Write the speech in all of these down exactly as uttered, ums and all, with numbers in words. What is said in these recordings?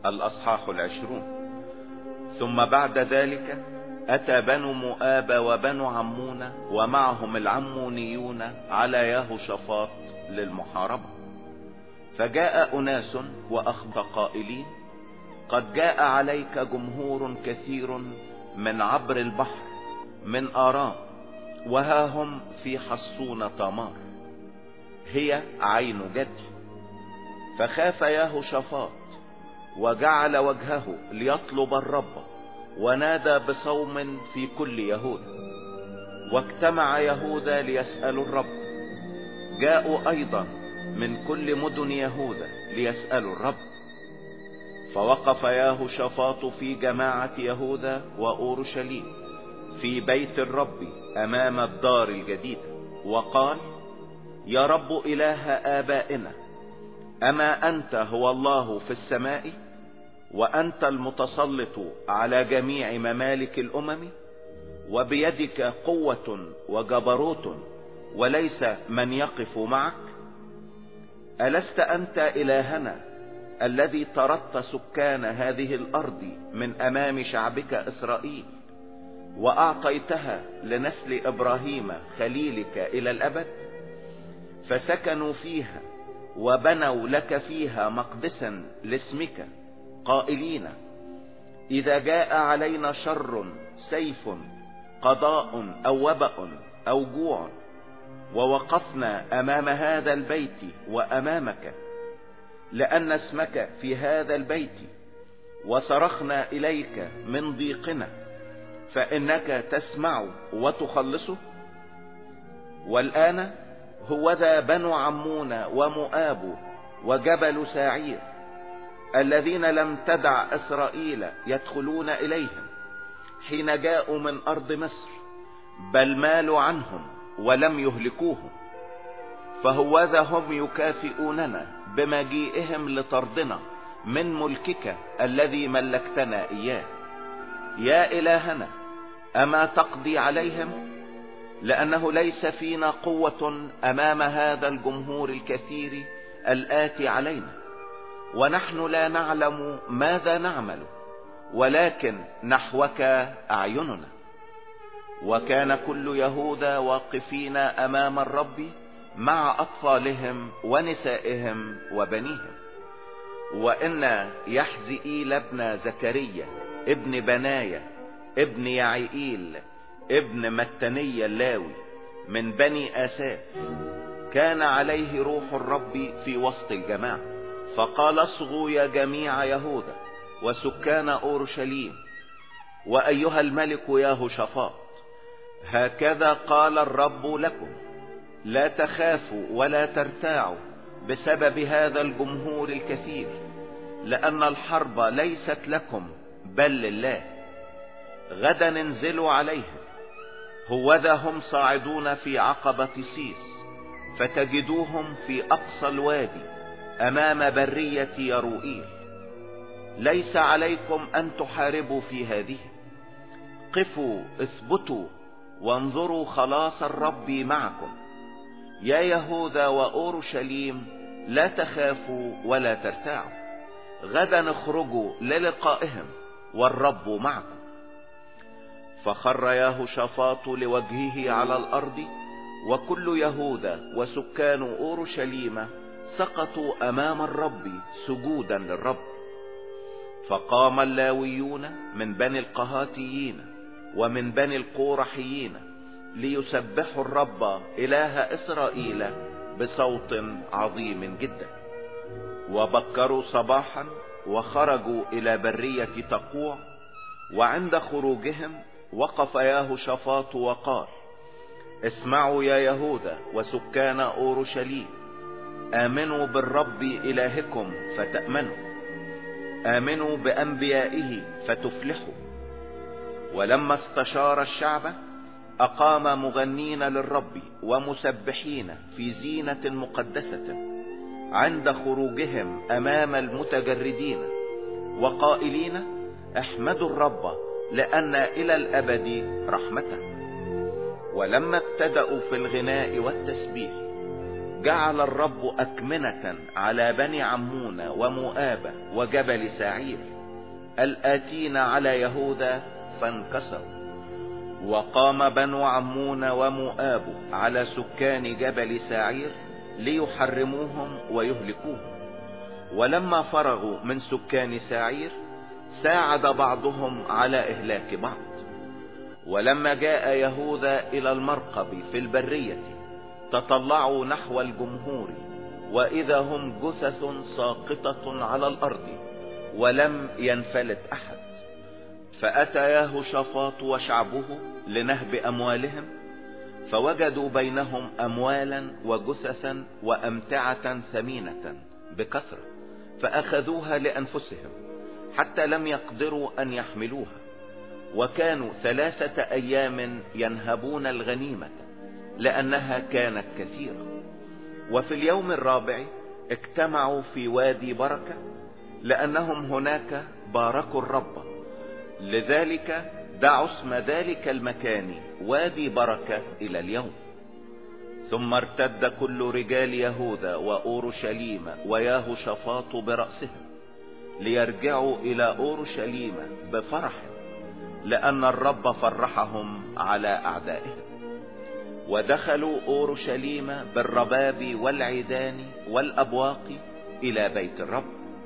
الأصحاح العشرون. ثم بعد ذلك أتى بنو مؤاب وبنو عمون ومعهم العمونيون على يهوشافاط للمحاربة. فجاء أناس وأخبر قائلين: قد جاء عليك جمهور كثير من عبر البحر من آرام، وها هم في حصون تمار هي عين جدي. فخاف يهوشافاط وجعل وجهه ليطلب الرب، ونادى بصوم في كل يهوذا. واجتمع يهوذا ليسألوا الرب. جاءوا ايضا من كل مدن يهوذا ليسألوا الرب. فوقف يهوشافاط في جماعة يهوذا وأورشليم في بيت الرب امام الدار الجديدة، وقال: يا رب اله آبائنا، اما انت هو الله في السماء، وانت المتسلط على جميع ممالك الامم، وبيدك قوة وجبروت، وليس من يقف معك. ألست أنت إلهنا الذي طردت سكان هذه الأرض من أمام شعبك إسرائيل، وأعطيتها لنسل إبراهيم خليلك إلى الأبد؟ فسكنوا فيها وبنوا لك فيها مقدسا لاسمك، قائلين: إذا جاء علينا شر، سيف، قضاء أو وباء أو جوع، ووقفنا أمام هذا البيت وأمامك لأن اسمك في هذا البيت، وصرخنا إليك من ضيقنا، فإنك تسمع وتخلصه. والآن هوذا بنو عمون ومؤاب وجبل ساعير، الذين لم تدع إسرائيل يدخلون إليهم حين جاءوا من أرض مصر، بل مالوا عنهم ولم يهلكوهم. فهوذا هم يكافئوننا بمجيئهم لطردنا من ملكك الذي ملكتنا إياه. يا إلهنا، أما تقضي عليهم؟ لأنه ليس فينا قوة أمام هذا الجمهور الكثير الآتي علينا، ونحن لا نعلم ماذا نعمل، ولكن نحوك أعيننا. وكان كل يهوذا واقفين أمام الرب مع أطفالهم ونسائهم وبنيهم. وإن يحزئيل ابن زكريا ابن بنايا ابن يعيئيل ابن متني اللاوي من بني آساف كان عليه روح الرب في وسط الجماعة، فقال: اصغوا يا جميع يهوذا وسكان أورشليم، وأيها الملك يهوشافاط، هكذا قال الرب لكم: لا تخافوا ولا ترتاعوا بسبب هذا الجمهور الكثير، لأن الحرب ليست لكم بل لله. غدا انزلوا عليهم، هوذا هم صاعدون في عقبة سيس، فتجدوهم في أقصى الوادي أمام برية يروئيل. ليس عليكم أن تحاربوا في هذه، قفوا اثبتوا وانظروا خلاص الرب معكم. يا يهوذا وأورشليم، لا تخافوا ولا ترتاعوا، غدا اخرجوا للقائهم والرب معكم. فخر يهوشافاط لوجهه على الأرض، وكل يهوذا وسكان أورشليم سقطوا أمام الرب سجودا للرب. فقام اللاويون من بني القهاتيين ومن بني القورحيين ليسبحوا الرب إله إسرائيل بصوت عظيم جدا. وبكروا صباحا وخرجوا إلى برية تقوع. وعند خروجهم وقف يهوشافاط وقال: اسمعوا يا يهوذا وسكان أورشليم، آمنوا بالرب إلهكم فتأمنوا، آمنوا بأنبيائه فتفلحوا. ولما استشار الشعب أقام مغنين للرب ومسبحين في زينة مقدسة عند خروجهم أمام المتجردين، وقائلين: احمدوا الرب لأن إلى الأبد رحمته. ولما ابتدأوا في الغناء والتسبيح جعل الرب أكمنة على بني عمون ومؤاب وجبل سعير الآتين على يهوذا فانكسروا. وقام بنو عمون ومؤاب على سكان جبل سعير ليحرموهم ويهلكوهم. ولما فرغوا من سكان سعير ساعد بعضهم على إهلاك بعض. ولما جاء يهوذا إلى المرقب في البرية تطلعوا نحو الجمهور، وإذا هم جثث ساقطة على الأرض ولم ينفلت أحد. فأتى يهوشافاط وشعبه لنهب أموالهم، فوجدوا بينهم أموالا وجثثا وأمتعة ثمينة بكثرة، فأخذوها لأنفسهم حتى لم يقدروا أن يحملوها. وكانوا ثلاثة أيام ينهبون الغنيمة لأنها كانت كثيرة. وفي اليوم الرابع اجتمعوا في وادي بركة، لأنهم هناك باركوا الرب، لذلك دعوا اسم ذلك المكان وادي بركة إلى اليوم. ثم ارتد كل رجال يهوذا وأورشليم ويهوشافاط برأسهم ليرجعوا إلى أورشليم بفرح، لأن الرب فرحهم على أعدائهم. ودخلوا أورشليم بالرباب والعيدان والأبواق إلى بيت الرب.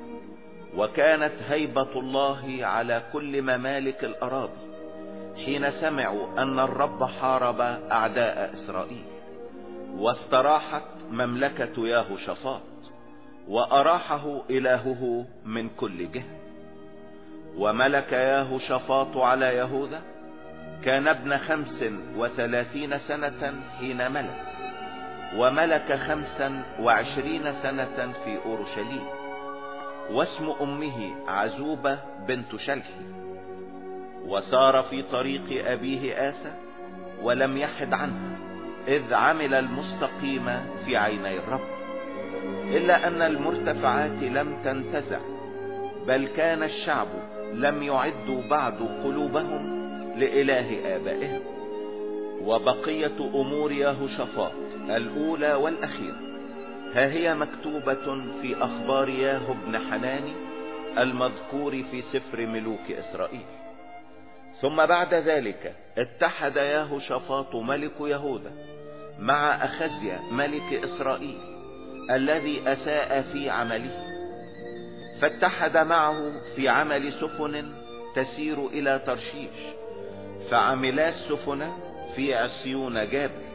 وكانت هيبة الله على كل ممالك الأراضي حين سمعوا أن الرب حارب أعداء إسرائيل. واستراحت مملكة يهوشافاط، وأراحه إلهه من كل جهة. وملك يهوشافاط على يهوذا، كان ابن خمس وثلاثين سنة حين ملك، وملك خمسا وعشرين سنة في أورشليم. واسم أمه عزوبة بنت شلحي. وسار في طريق أبيه آسى ولم يحد عنه، إذ عمل المستقيم في عيني الرب، إلا أن المرتفعات لم تنتزع، بل كان الشعب لم يعدوا بعد قلوبهم لإله آبائهم. وبقية أمور يهوشافاط الأولى والأخيرة ها هي مكتوبة في أخبار ياهو بن حناني المذكور في سفر ملوك إسرائيل. ثم بعد ذلك اتحد يهوشافاط ملك يهوذا مع أخزيا ملك إسرائيل الذي أساء في عمله، فاتحد معه في عمل سفن تسير إلى ترشيش، فعملا السفن في عصيون جابر.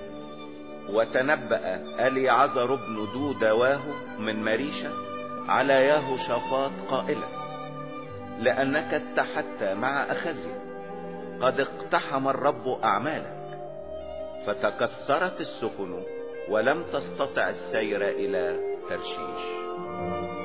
وتنبأ أليعزر بن دودواه من مريشة على يهوشافاط قائلا: لأنك اتحدت مع أخزيا قد اقتحم الرب أعمالك. فتكسرت السفن ولم تستطع السير إلى ترشيش.